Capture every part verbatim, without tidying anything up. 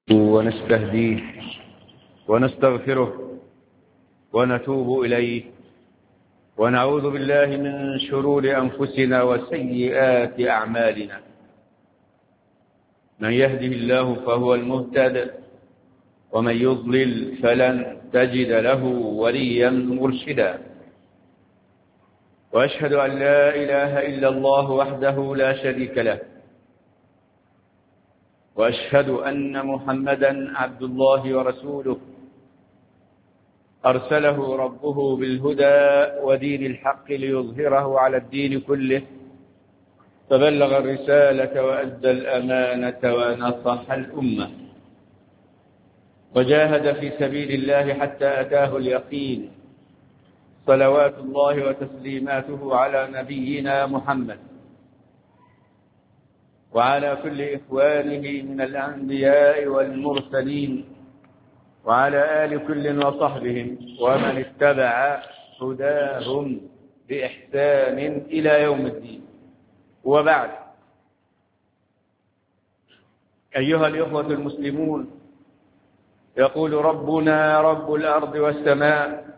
ونستهديه ونستغفره ونتوب إليه ونعوذ بالله من شرور أنفسنا وسيئات أعمالنا. من يهده الله فهو المهتد ومن يضلل فلن تجد له وليا مرشدا. وأشهد أن لا إله إلا الله وحده لا شريك له، وأشهد أن محمدا عبد الله ورسوله أرسله ربه بالهدى ودين الحق ليظهره على الدين كله، فبلغ الرسالة وأدى الأمانة ونصح الأمة وجاهد في سبيل الله حتى أتاه اليقين. صلوات الله وتسليماته على نبينا محمد وعلى كل إخوانه من الأنبياء والمرسلين وعلى آل كل وصحبهم ومن اتبع هداهم بإحسان إلى يوم الدين. وبعد، أيها الإخوة المسلمون، يقول ربنا رب الأرض والسماء: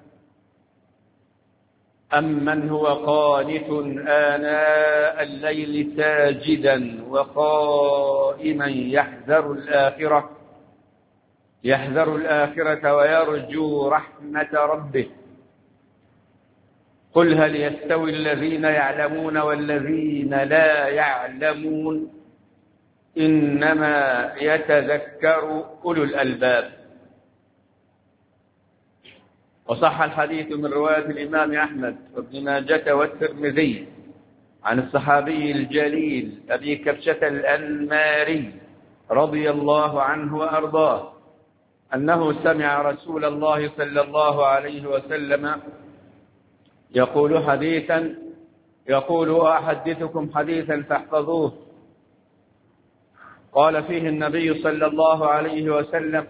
أمن هو قانت آناء الليل ساجدا وقائما يحذر الآخرة يحذر الآخرة ويرجو رحمة ربه. قل هل يستوي الذين يعلمون والذين لا يعلمون إنما يتذكر أولو الألباب. وصح الحديث من رواية الإمام أحمد وابن ماجة والترمذي عن الصحابي الجليل أبي كبشة الأنماري رضي الله عنه وأرضاه أنه سمع رسول الله صلى الله عليه وسلم يقول حديثا يقول: أحدثكم حديثا فاحفظوه. قال فيه النبي صلى الله عليه وسلم: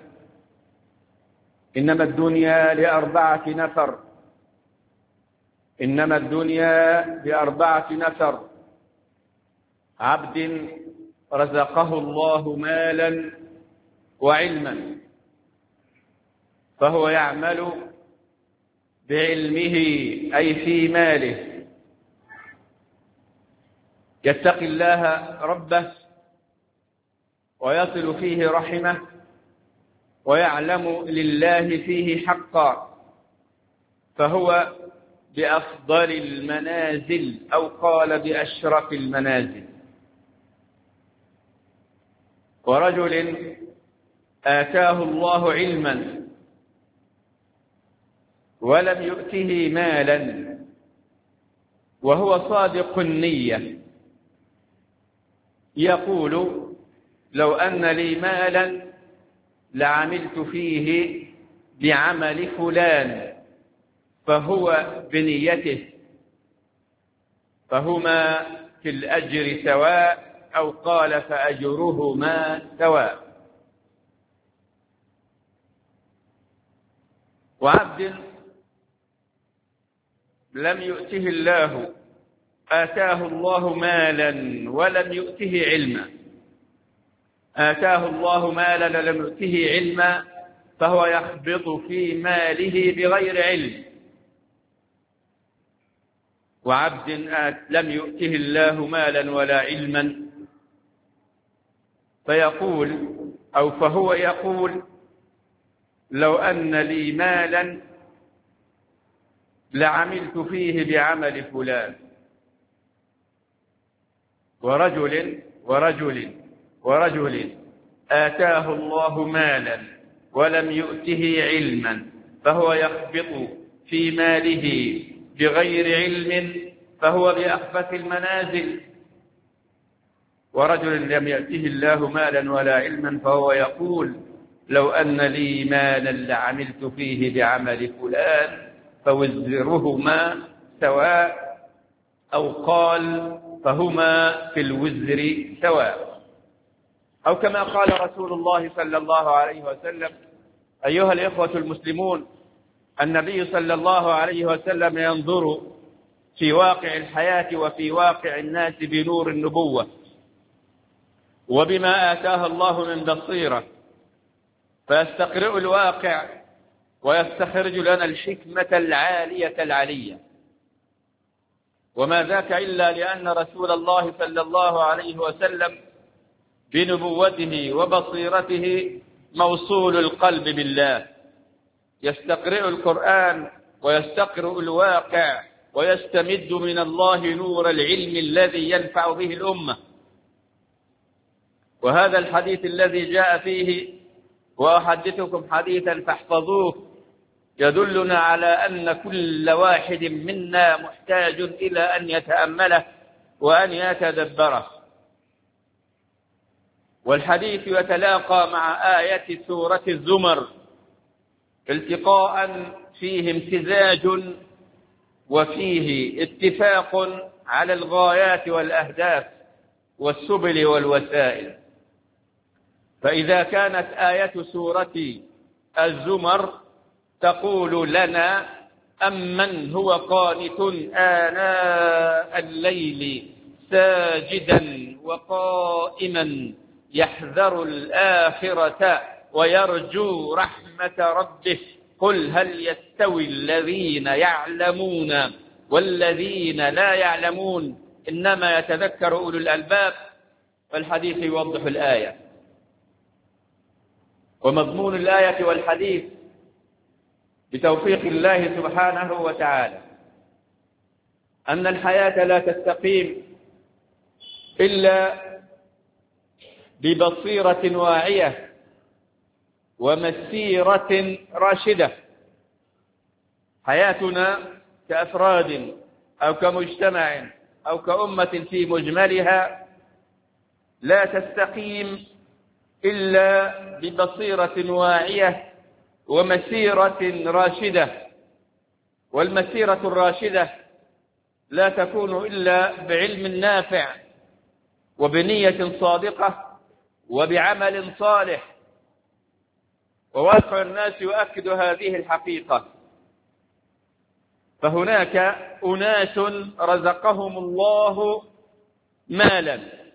إنما الدنيا لأربعة نفر إنما الدنيا لأربعة نفر عبد رزقه الله مالا وعلما فهو يعمل بعلمه أي في ماله، يتقي الله ربه ويصل فيه رحمه ويعلم لله فيه حقا، فهو بأفضل المنازل أو قال بأشرف المنازل. ورجل آتاه الله علما ولم يؤته مالا وهو صادق النية، يقول: لو أن لي مالا لعملت فيه بعمل فلان، فهو بنيته، فهما في الأجر سواء، أو قال فأجرهما سواء. وعبد لم يؤته الله آتاه الله مالا ولم يؤته علما آتاه الله مالا ولم يؤته علما فهو يخبط في ماله بغير علم. وعبد لم يؤته الله مالا ولا علما فيقول أو فهو يقول: لو أن لي مالا لعملت فيه بعمل فلان. ورجل ورجل ورجل آتاه الله مالا ولم يؤته علما فهو يخبط في ماله بغير علم فهو بأخبث المنازل. ورجل لم يأته الله مالا ولا علما فهو يقول: لو أن لي مالا لعملت فيه بعمل فلان فوزرهما سواء، أو قال: فهما في الوزر سواء. أو كما قال رسول الله صلى الله عليه وسلم: أيها الإخوة المسلمون، النبي صلى الله عليه وسلم ينظر في واقع الحياة وفي واقع الناس بنور النبوة وبما آتاه الله من بصيرة، فيستقرئ الواقع ويستخرج لنا الحكمة العالية العلية. وما ذاك إلا لأن رسول الله صلى الله عليه وسلم بنبوته وبصيرته موصول القلب بالله، يستقرئ القرآن ويستقرئ الواقع ويستمد من الله نور العلم الذي ينفع به الأمة. وهذا الحديث الذي جاء فيه وأحدثكم حديثا فاحفظوه يدلنا على أن كل واحد منا محتاج إلى أن يتأمله وأن يتدبره. والحديث يتلاقى مع آية سورة الزمر التقاء فيه امتزاج وفيه اتفاق على الغايات والأهداف والسبل والوسائل. فإذا كانت آية سورة الزمر تقول لنا أمن هو قانت آناء الليل ساجدا وقائما يحذر الآخرة ويرجو رحمة ربه قل هل يستوي الذين يعلمون والذين لا يعلمون إنما يتذكر أولو الألباب. والحديث يوضح الآية. ومضمون الآية والحديث بتوفيق الله سبحانه وتعالى أن الحياة لا تستقيم إلا ببصيرة واعية ومسيرة راشدة. حياتنا كأفراد أو كمجتمع أو كأمة في مجملها لا تستقيم إلا ببصيرة واعية ومسيرة راشدة. والمسيرة الراشدة لا تكون إلا بعلم نافع وبنية صادقة وبعمل صالح. وواقع الناس يؤكد هذه الحقيقة. فهناك أناس رزقهم الله مالا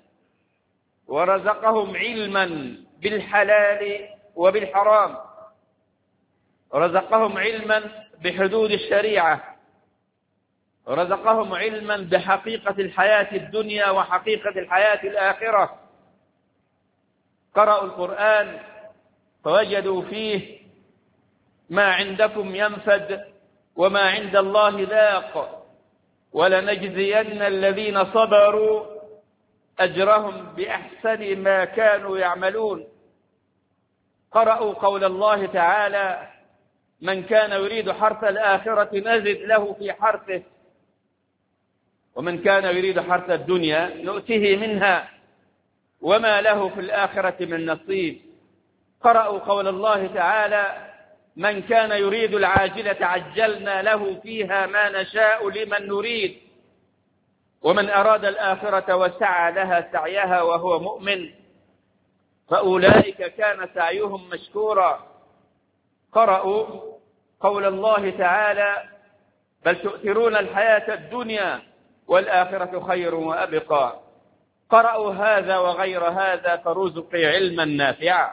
ورزقهم علما بالحلال وبالحرام، رزقهم علما بحدود الشريعة، رزقهم علما بحقيقة الحياة الدنيا وحقيقة الحياة الآخرة. قرأوا القرآن فوجدوا فيه ما عندكم ينفد وما عند الله ذاق ولنجزين الذين صبروا أجرهم بأحسن ما كانوا يعملون. قرأوا قول الله تعالى من كان يريد حرث الآخرة نزد له في حرثه ومن كان يريد حرث الدنيا نؤته منها وما له في الآخرة من نصيب. قرأوا قول الله تعالى من كان يريد العاجلة عجلنا له فيها ما نشاء لمن نريد ومن أراد الآخرة وسعى لها سعيها وهو مؤمن فأولئك كان سعيهم مشكورا. قرأوا قول الله تعالى بل تؤثرون الحياة الدنيا والآخرة خير وأبقى. قرأوا هذا وغير هذا فرزق علما نافعا.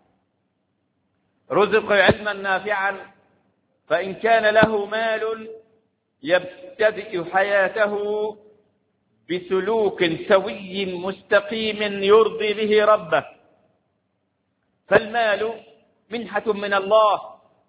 رزق علما نافعا فإن كان له مال يبتدئ حياته بسلوك سوي مستقيم يرضي به ربه. فالمال منحة من الله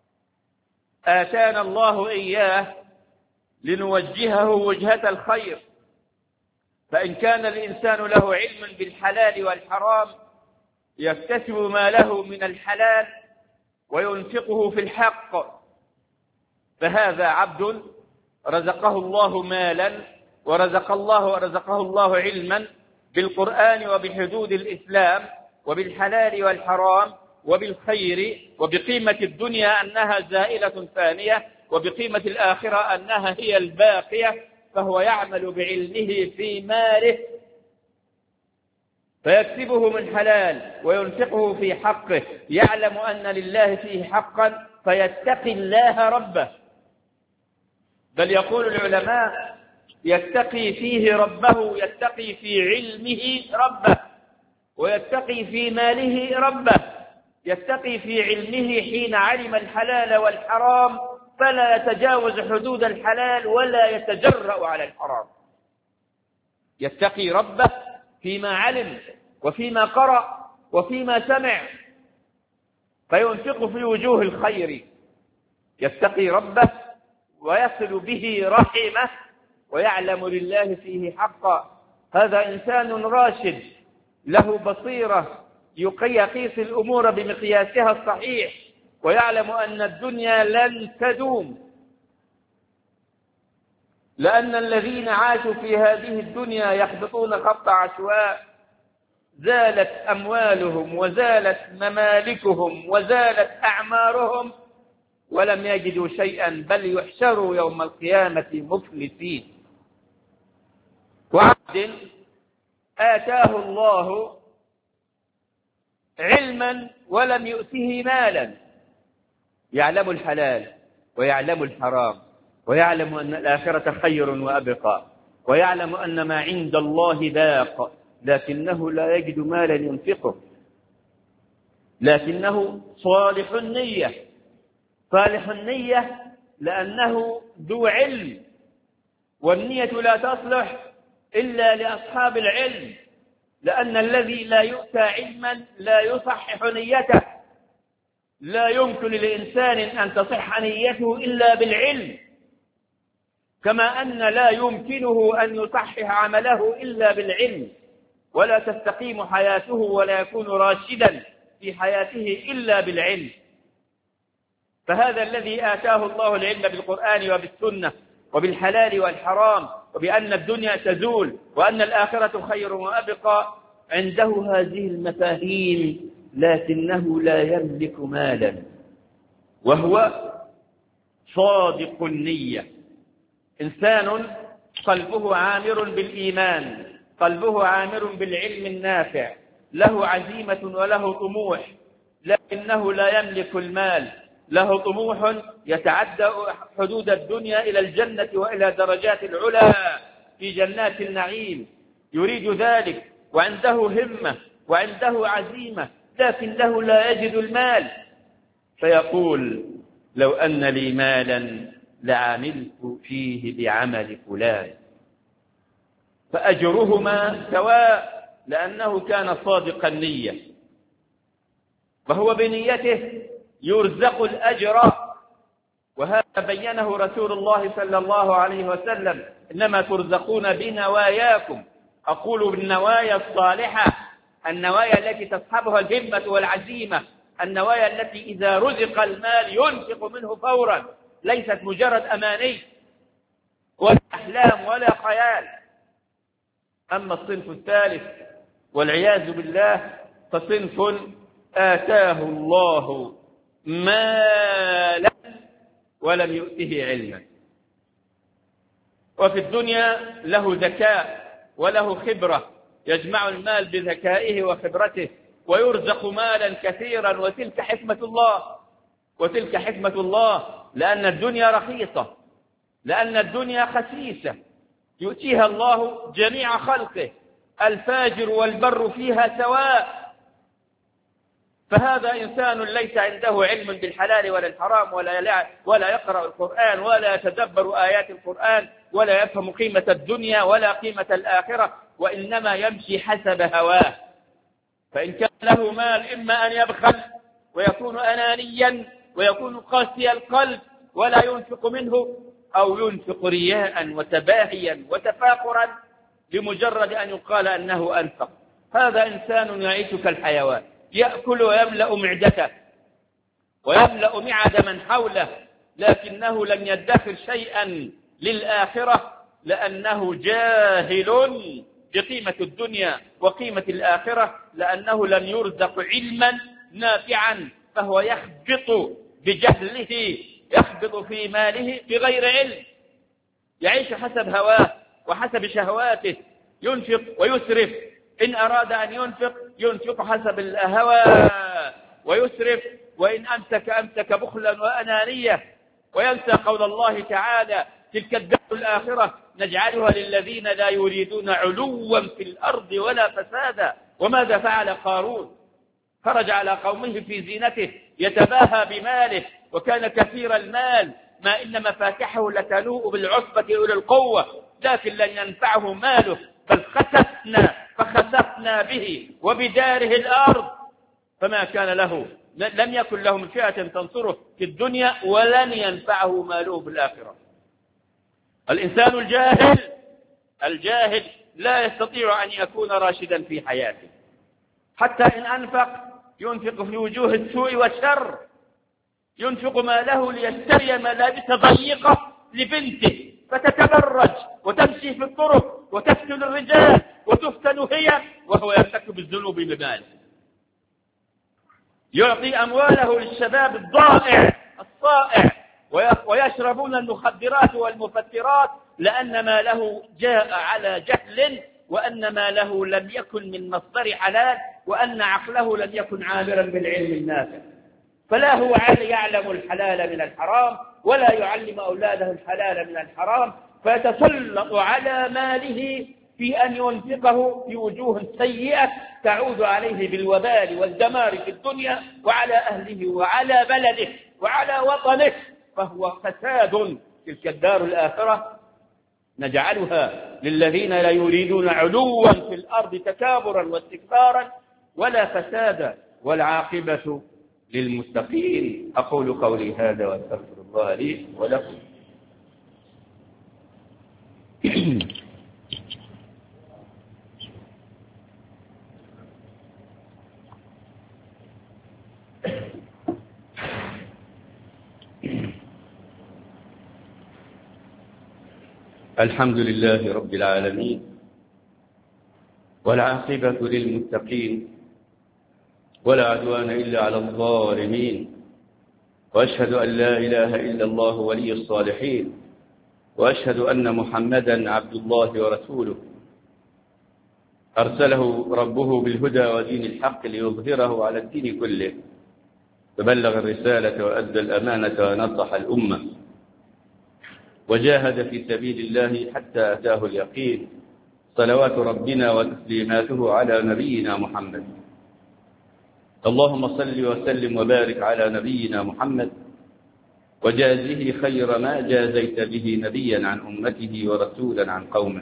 آتانا الله إياه لنوجهه وجهة الخير. فإن كان الإنسان له علم بالحلال والحرام يكتسب ما له من الحلال وينفقه في الحق فهذا عبد رزقه الله مالا ورزق الله ورزقه الله علما بالقرآن وبحدود الإسلام وبالحلال والحرام وبالخير وبقيمة الدنيا أنها زائلة فانية وبقيمة الآخرة أنها هي الباقية. فهو يعمل بعلمه في ماله فيكسبه من حلال وينفقه في حقه يعلم أن لله فيه حقا فيتقي الله ربه. بل يقول العلماء يتقي فيه ربه يتقي في علمه ربه ويتقي في ماله ربه. يتقي في علمه حين علم الحلال والحرام فلا يتجاوز حدود الحلال ولا يتجرأ على الحرام. يتقي ربه فيما علم وفيما قرأ وفيما سمع فينفق في وجوه الخير. يتقي ربه ويصل به رحمه ويعلم لله فيه حقا. هذا إنسان راشد له بصيرة يقيس الأمور بمقياسها الصحيح ويعلم أن الدنيا لن تدوم، لأن الذين عاشوا في هذه الدنيا يخبطون خبط عشواء. زالت أموالهم وزالت ممالكهم وزالت أعمارهم ولم يجدوا شيئا، بل يحشروا يوم القيامة مفلسين. وعبد آتاه الله علما ولم يؤته مالا، يعلم الحلال ويعلم الحرام ويعلم أن الآخرة خير وأبقى ويعلم أن ما عند الله باق، لكنه لا يجد مالا ينفقه، لكنه صالح النية. صالح النية لأنه ذو علم، والنية لا تصلح إلا لأصحاب العلم، لأن الذي لا يؤتى علما لا يصحح نيته. لا يمكن لإنسان أن تصح نيته إلا بالعلم، كما أن لا يمكنه أن يصحح عمله إلا بالعلم، ولا تستقيم حياته ولا يكون راشدا في حياته إلا بالعلم. فهذا الذي آتاه الله العلم بالقرآن وبالسنة وبالحلال والحرام وبأن الدنيا تزول وأن الآخرة خير وأبقى، عنده هذه المفاهيم، لكنه لا يملك مالا، وهو صادق النية. إنسان قلبه عامر بالإيمان، قلبه عامر بالعلم النافع، له عزيمة وله طموح، لكنه لا يملك المال. له طموح يتعدى حدود الدنيا إلى الجنة وإلى درجات العلا في جنات النعيم، يريد ذلك وعنده همة وعنده عزيمة، لكنه لا يجد المال، فيقول لو أن لي مالا لعملت فيه بعمل فلان، فأجرهما سواء، لأنه كان صادق النية، فهو بنيته يرزق الأجر. وهذا بينه رسول الله صلى الله عليه وسلم: إنما ترزقون بنواياكم. أقول بالنوايا الصالحة، النوايا التي تصحبها الهمة والعزيمة، النوايا التي إذا رزق المال ينفق منه فورا، ليست مجرد أماني ولا أحلام ولا خيال. أما الصنف الثالث والعياذ بالله فصنف آتاه الله مالا ولم يؤته علما، وفي الدنيا له ذكاء وله خبرة، يجمع المال بذكائه وخبرته ويرزق مالا كثيرا، وتلك حكمة الله، وتلك حكمة الله، لأن الدنيا رخيصة، لأن الدنيا خسيسة، يؤتيها الله جميع خلقه، الفاجر والبر فيها سواء. فهذا إنسان ليس عنده علم بالحلال ولا الحرام، ولا ولا يقرأ القرآن ولا يتدبر آيات القرآن ولا يفهم قيمة الدنيا ولا قيمة الآخرة، وإنما يمشي حسب هواه. فإن كان له مال إما أن يبخل ويكون أنانيا ويكون قاسي القلب ولا ينفق منه، أو ينفق رياء وتباهيا وتفاخرا بمجرد أن يقال أنه أنفق. هذا إنسان يعيش كالحيوان، يأكل ويملأ معدته ويملأ معد من حوله، لكنه لم يدخر شيئا للآخرة، لأنه جاهل بقيمة الدنيا وقيمة الآخرة، لأنه لم يرزق علما نافعا، فهو يخبط بجهله، يخبط في ماله بغير علم، يعيش حسب هواه وحسب شهواته، ينفق ويسرف، إن أراد أن ينفق ينفق حسب الهوى ويسرف، وإن أمسك أمسك بخلا وأنانية، وينسى قول الله تعالى: تلك الدار الآخرة نجعلها للذين لا يريدون علوا في الأرض ولا فسادا. وماذا فعل قارون؟ خرج على قومه في زينته يتباهى بماله، وكان كثير المال، ما إن مفاتحه لتنوء بالعصبة أولي القوة، لكن لن ينفعه ماله، بل خسفنا فخسفنا به وبداره الأرض، فما كان له، لم يكن له من فئة تنصره في الدنيا، ولن ينفعه ماله في الآخرة. الإنسان الجاهل الجاهل لا يستطيع أن يكون راشدا في حياته، حتى إن أنفق ينفق في وجوه السوء والشر، ينفق ماله ليشتري ملابس ضيقة لبنته فتتبرج وتمشي في الطرق وتفتن الرجال وتفتن هي، وهو يرتكب الذنوب بماله. يعطي أمواله للشباب الضائع الصائع ويشربون المخدرات والمفترات، لأن ماله جاء على جهل، وأن ماله لم يكن من مصدر حلال، وأن عقله لم يكن عامرا بالعلم النافع، فلا هو يعلم الحلال من الحرام ولا يعلم أولاده الحلال من الحرام، فيتسلط على ماله في أن ينفقه في وجوه سيئة تعود عليه بالوبال والدمار في الدنيا وعلى أهله وعلى بلده وعلى وطنه، فهو فساد. تلك الدار الآخرة نجعلها للذين لا يريدون علوا في الأرض تكابرا واستكبارا ولا فسادا، والعاقبة للمتقين. أقول قولي هذا وأستغفر الله لي ولكم. الحمد لله رب العالمين، والعاقبة للمتقين، ولا عدوان إلا على الظالمين، وأشهد أن لا إله إلا الله ولي الصالحين، وأشهد أن محمدا عبد الله ورسوله، أرسله ربه بالهدى ودين الحق ليظهره على الدين كله، فبلغ الرسالة وأدى الأمانة ونصح الأمة، وجاهد في سبيل الله حتى أتاه اليقين، صلوات ربنا وتسليماته على نبينا محمد. اللهم صل وسلم وبارك على نبينا محمد، وجازه خير ما جازيت به نبيا عن أمته ورسولا عن قومه.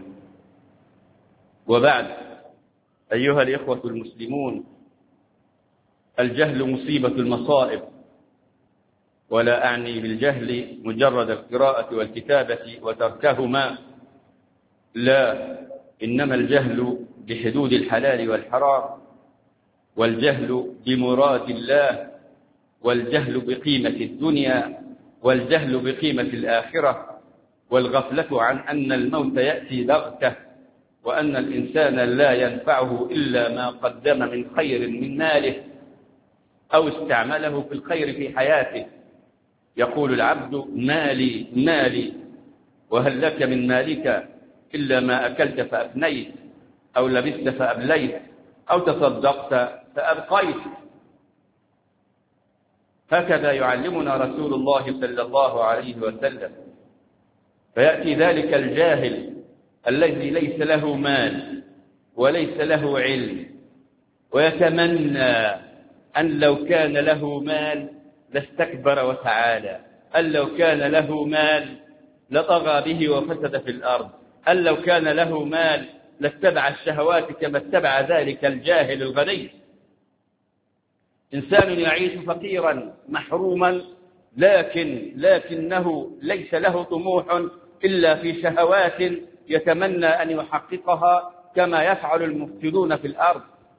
وبعد، أيها الإخوة المسلمون، الجهل مصيبة المصائب، ولا أعني بالجهل مجرد القراءة والكتابة وتركهما، لا، إنما الجهل بحدود الحلال والحرام، والجهل بمراد الله، والجهل بقيمة الدنيا، والجهل بقيمة الآخرة، والغفلة عن أن الموت يأتي بغتة، وأن الإنسان لا ينفعه إلا ما قدم من خير من ماله أو استعمله في الخير في حياته. يقول العبد: مالي مالي، وهل لك من مالك إلا ما أكلت فأفنيت، أو لبست فأبليت، أو تصدقت فأبقيت. هكذا يعلمنا رسول الله صلى الله عليه وسلم. فيأتي ذلك الجاهل الذي ليس له مال وليس له علم، ويتمنى أن لو كان له مال لاستكبر وتعالى، أن لو كان له مال لطغى به وفسد في الأرض، أن لو كان له مال لاتبع الشهوات كما اتبع ذلك الجاهل الغني. إنسان يعيش فقيرا محروما، لكن لكنه ليس له طموح إلا في شهوات يتمنى أن يحققها كما يفعل المفسدون في الأرض.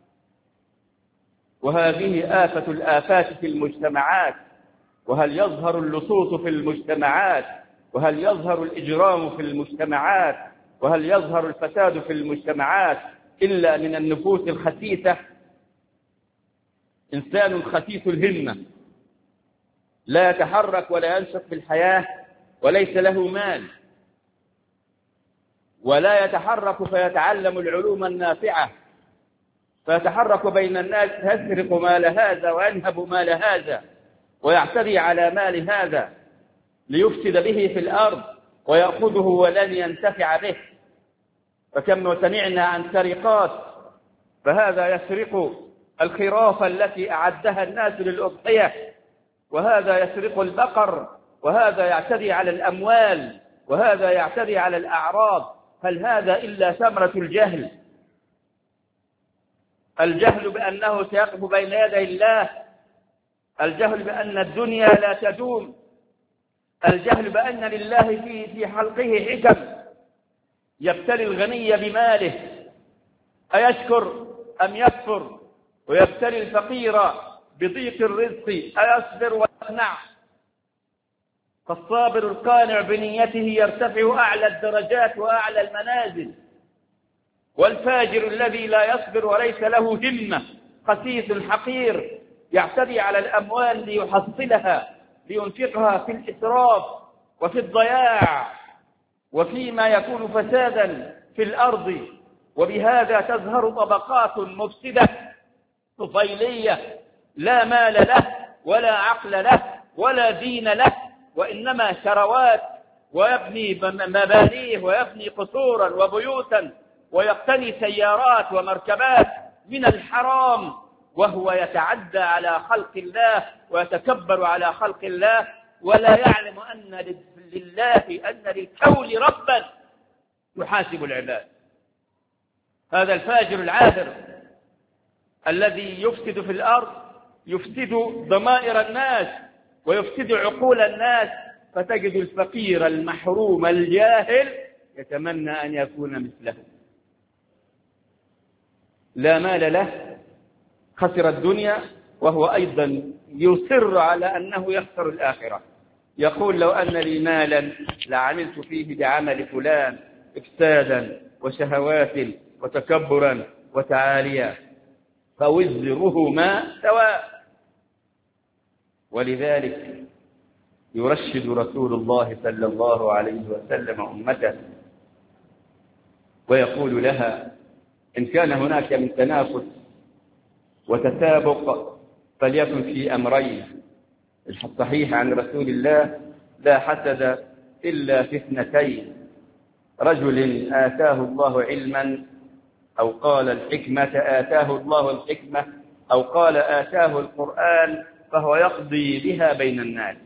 وهذه آفة الآفات في المجتمعات. وهل يظهر اللصوص في المجتمعات؟ وهل يظهر الإجرام في المجتمعات؟ وهل يظهر الفساد في المجتمعات إلا من النفوس الخسيسة؟ إنسان خسيس الهمة لا يتحرك ولا ينشط في الحياة، وليس له مال، ولا يتحرك فيتعلم العلوم النافعة، فيتحرك بين الناس، يسرق مال هذا وينهب مال هذا ويعتدي على مال هذا ليفسد به في الأرض ويأخذه ولن ينتفع به. فكم سمعنا عن سرقات، فهذا يسرق الخرافة التي أعدها الناس للأضحية، وهذا يسرق البقر، وهذا يعتدي على الأموال، وهذا يعتدي على الأعراض. هل هذا إلا ثمرة الجهل؟ الجهل بأنه سيقف بين يدي الله، الجهل بأن الدنيا لا تدوم، الجهل بأن لله في في حلقه حكم يبتلي الغني بماله أيشكر أم يكفر، ويبتلي الفقير بضيق الرزق أيصبر ويقنع. فالصابر القانع بنيته يرتفع أعلى الدرجات وأعلى المنازل، والفاجر الذي لا يصبر وليس له همة خسيس حقير يعتدي على الأموال ليحصلها لينفقها في الإسراف وفي الضياع وفيما يكون فسادا في الأرض. وبهذا تظهر طبقات مفسدة طفيلية لا مال له ولا عقل له ولا دين له، وإنما ثروات، ويبني مبانيه ويبني قصورا وبيوتا ويقتني سيارات ومركبات من الحرام، وهو يتعدى على خلق الله ويتكبر على خلق الله، ولا يعلم أن لله أن للكون ربا يحاسب العباد. هذا الفاجر العاهر الذي يفسد في الأرض يفسد ضمائر الناس ويفسد عقول الناس، فتجد الفقير المحروم الجاهل يتمنى أن يكون مثله، لا مال له، خسر الدنيا، وهو أيضا يصر على أنه يخسر الآخرة. يقول لو أن لي مالا لعملت فيه بعمل فلان إفسادا وشهوات وتكبرا وتعاليا فوزرهما سواء. ولذلك يرشد رسول الله صلى الله عليه وسلم أمته ويقول لها: إن كان هناك من تنافس وتسابق فليكن في أمرين. الصحيح عن رسول الله: لا حسد إلا في اثنتين، رجل آتاه الله علما، أو قال الحكمة آتاه الله الحكمة، أو قال آتاه القرآن فهو يقضي بها بين الناس.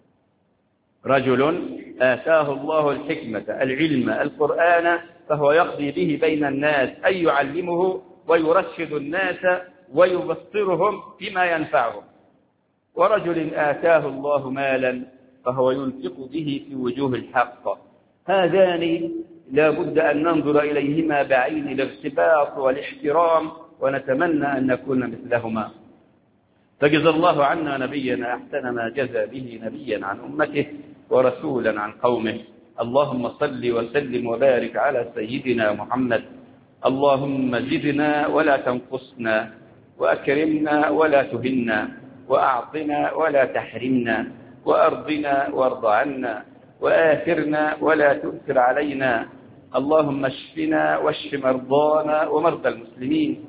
رجل آتاه الله الحكمة العلم القرآن فهو يقضي به بين الناس، أي يعلمه ويرشد الناس ويبصرهم بما ينفعهم. ورجل آتاه الله مالا فهو ينفق به في وجوه الحق. هذان لا بد أن ننظر إليهما بعين الارتباط والاحترام، ونتمنى أن نكون مثلهما. فجزى الله عنا نبينا أحسن ما جزى به نبيا عن أمته ورسولا عن قومه. اللهم صل وسلم وبارك على سيدنا محمد. اللهم زدنا ولا تنقصنا، وأكرمنا ولا تهنا، وأعطنا ولا تحرمنا، وأرضنا وارض عنا، وآثرنا ولا تؤثر علينا. اللهم اشفنا واشف مرضانا ومرضى المسلمين،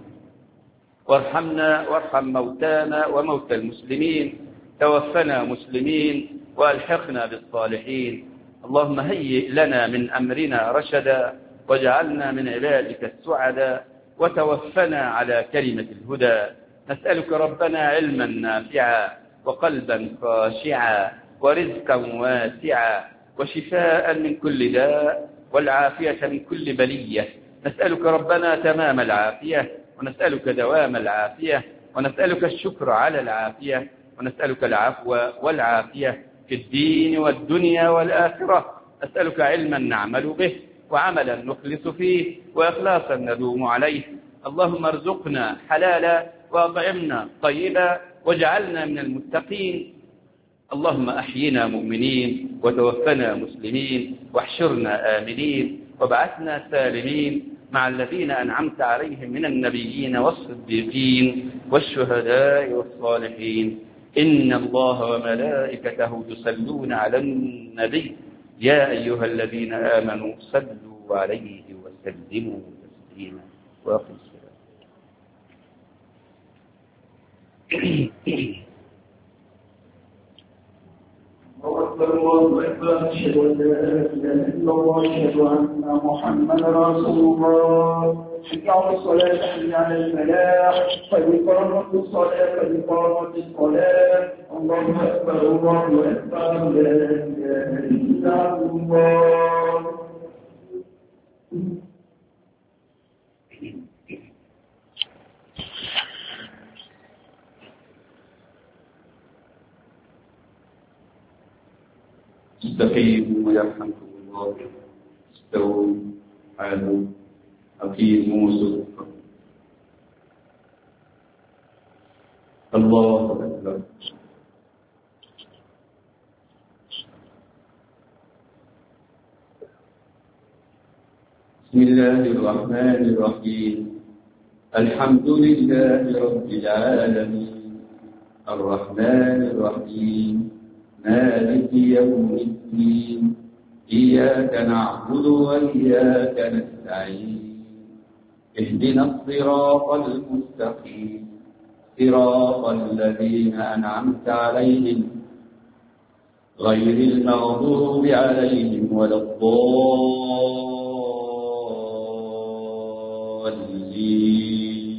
وارحمنا وارحم موتانا وموتى المسلمين، توفنا مسلمين وألحقنا بالصالحين. اللهم هيئ لنا من أمرنا رشدا، واجعلنا من عبادك السعداء، وتوفنا على كلمة الهدى. نسألك ربنا علما نافعا، وقلبا خاشعا، ورزقا واسعا، وشفاء من كل داء، والعافية من كل بلية. نسألك ربنا تمام العافية، ونسألك دوام العافية، ونسألك الشكر على العافية، ونسألك العفو والعافية في الدين والدنيا والآخرة. نسألك علما نعمل به، وعملا نخلص فيه، وإخلاصا ندوم عليه. اللهم ارزقنا حلالا، وأطعمنا طيبا، واجعلنا من المتقين. اللهم أحينا مؤمنين، وتوفنا مسلمين، واحشرنا آمنين، وابعثنا سالمين مع الذين أنعمت عليهم من النبيين والصديقين والشهداء والصالحين. إن الله وملائكته يصلون على النبي يا أيها الذين آمنوا صلوا عليه وسلموا تسليما. وأقم الصلاة. أكبر الله أكبر أشهد أن لا إله إلا الله أشهد أن محمدا رسول الله حي على الصلاة حي على الفلاح قد قامت الصلاة قد قامت الصلاة الله أكبر الله أكبر لا إله إلا الله. استقيموا يرحمكم الله. استووا عادوا أقيموا صدقا. الله أكبر. بسم الله الرحمن الرحيم. الحمد لله رب العالمين الرحمن الرحيم مالك يوم الدين إياك نعبد وإياك نستعين اهدنا الصراط المستقيم صراط الذين أنعمت عليهم غير المغضوب عليهم ولا الضالين.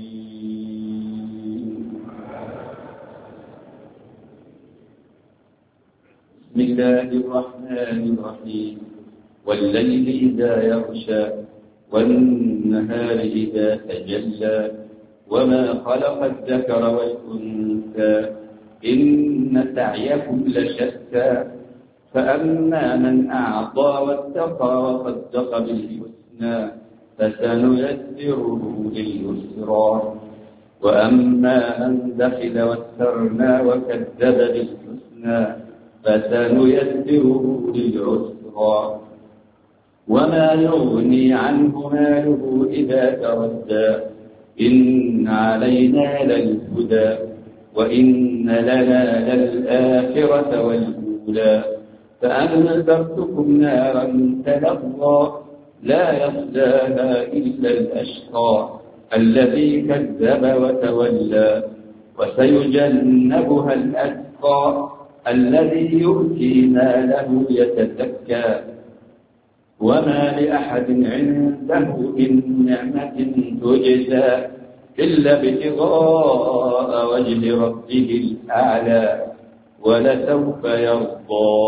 بسم الله الرحمن الرحيم. والليل إذا يغشى والنهار إذا تجلى وما خلق الذكر والأنثى إن سعيكم لشتى فأما من أعطى واتقى وصدق بالحسنى فسنيسره لليسرى وأما من بخل واستغنى وكذب بالحسنى فسنيسره للعسرى وما يغني عنه ماله إذا تردى إن علينا للهدى وإن لنا للآخرة والأولى فأنذرتكم نارا تلظى لا يصلاها إلا الأشقى الذي كذب وتولى وسيجنبها الأتقى الذي يؤتي ماله يتزكى وما لأحد عنده من نعمة تجزى إلا ابتغاء وجه ربه الأعلى ولسوف يرضى.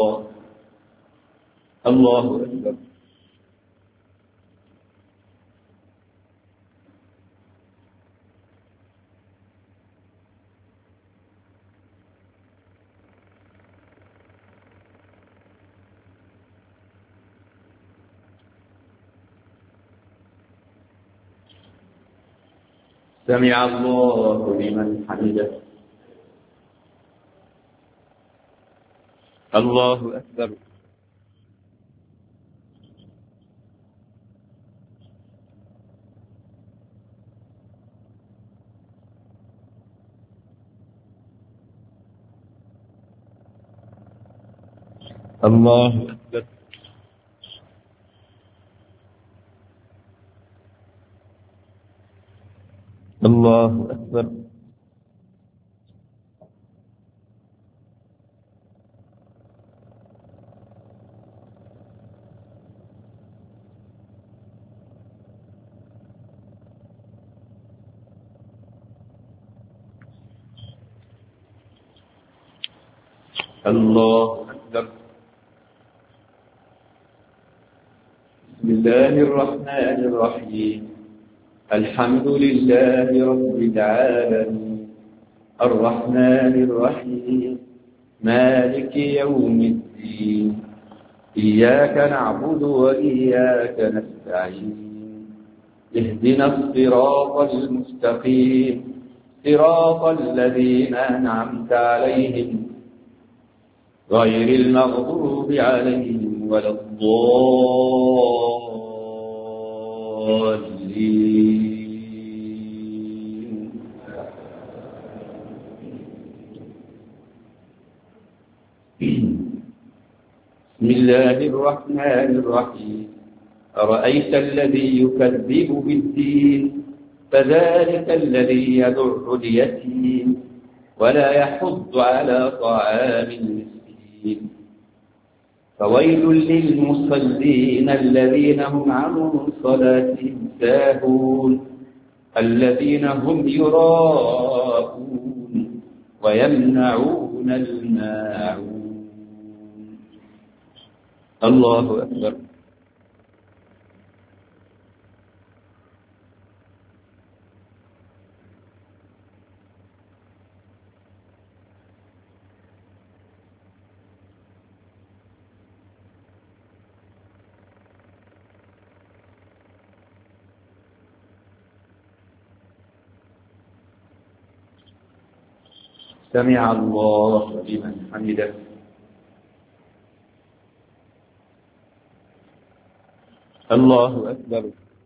الله أكبر. سمع الله لمن حمده. الله أكبر. الله أكبر. الله أكبر. الله أكبر. بسم الله الرحمن الرحيم. الحمد لله رب العالمين الرحمن الرحيم مالك يوم الدين إياك نعبد وإياك نستعين اهدنا الصراط المستقيم صراط الذين أنعمت عليهم غير المغضوب عليهم ولا الضالين. بسم الله الرحمن الرحيم أرأيت الذي يكذب بالدين فذلك الذي يدع اليتيم ولا يحض على طعام المسكين فويل للمصلين الذين هم عن صلاتهم ساهون الذين هم يراءون ويمنعون الماعون. الله أكبر. سمع الله لمن حمده. الله أكبر.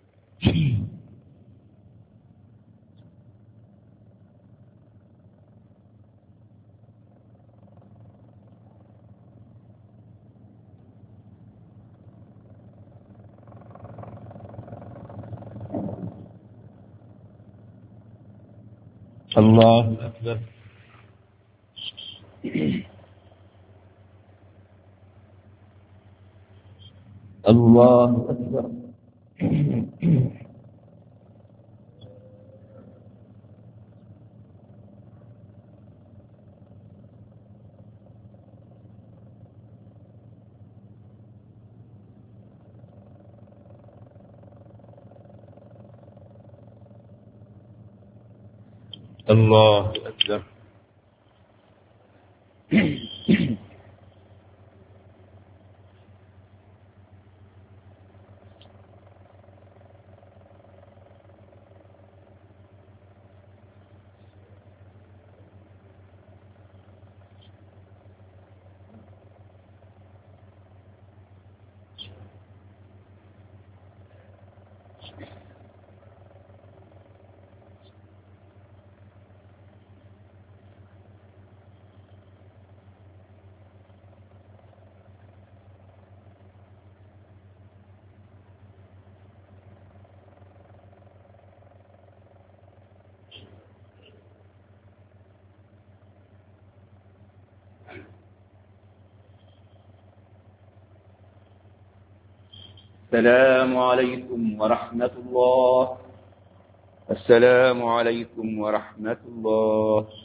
الله أكبر. الله أكبر. الله أكبر. السلام عليكم ورحمة الله. السلام عليكم ورحمة الله.